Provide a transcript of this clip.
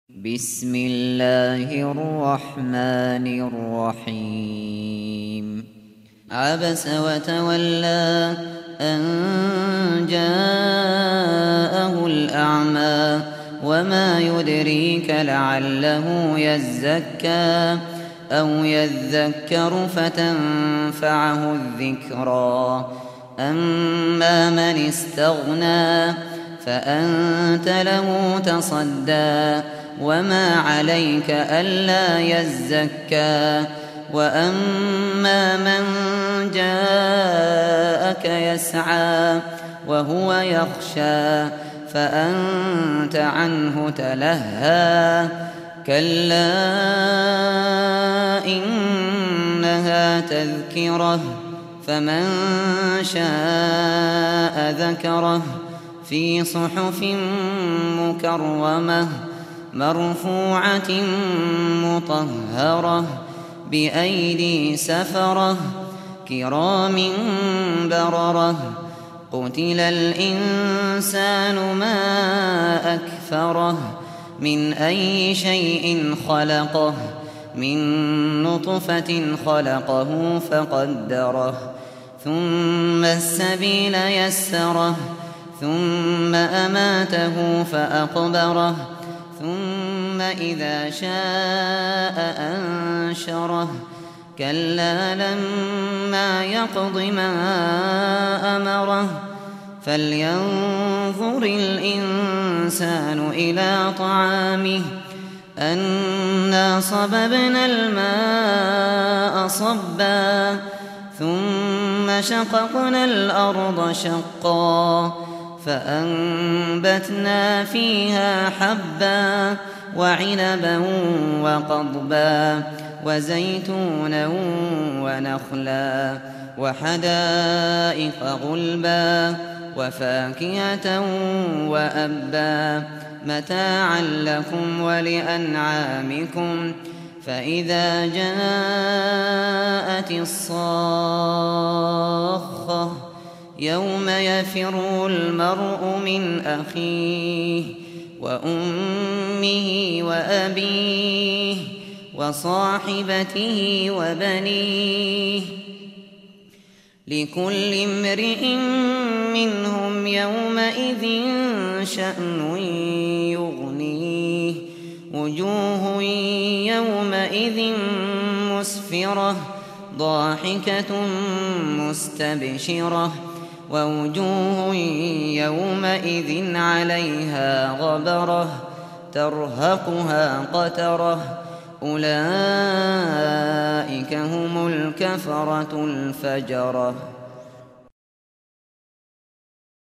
بسم الله الرحمن الرحيم. عبس وتولى أن جاءه الأعمى وما يدريك لعله يزكى أو يذكر فتنفعه الذكرى. أما من استغنى فأنت له تصدى وما عليك ألا يزكى. وأما من جاءك يسعى وهو يخشى فأنت عنه تلهى. كلا إنها تذكرة فمن شاء ذكره في صحف مكرمة مرفوعة مطهرة بأيدي سفرة كرام بررة. قتل الإنسان ما أكفره من أي شيء خلقه من نطفة خلقه فقدره ثم السبيل يسره ثم أماته فأقبره ثم إذا شاء أنشره. كلا لما يقض ما أمره فلينظر الإنسان إلى طعامه أنا صببنا الماء صبا ثم شققنا الأرض شقا فأنبتنا فيها حبا وعنبا وقضبا وزيتونا ونخلا وحدائق غلبا وفاكهة وأبا متاعا لكم ولأنعامكم. فإذا جاءت الصاخة يوم يفر المرء من أخيه وأمه وأبيه وصاحبته وبنيه لكل امرئ منهم يومئذ شأن يغنيه. وجوه يومئذ مسفرة ضاحكة مستبشرة ووجوه يومئذ عليها غبرة ترهقها قترة. أولئك هم الكفرة الفجرة.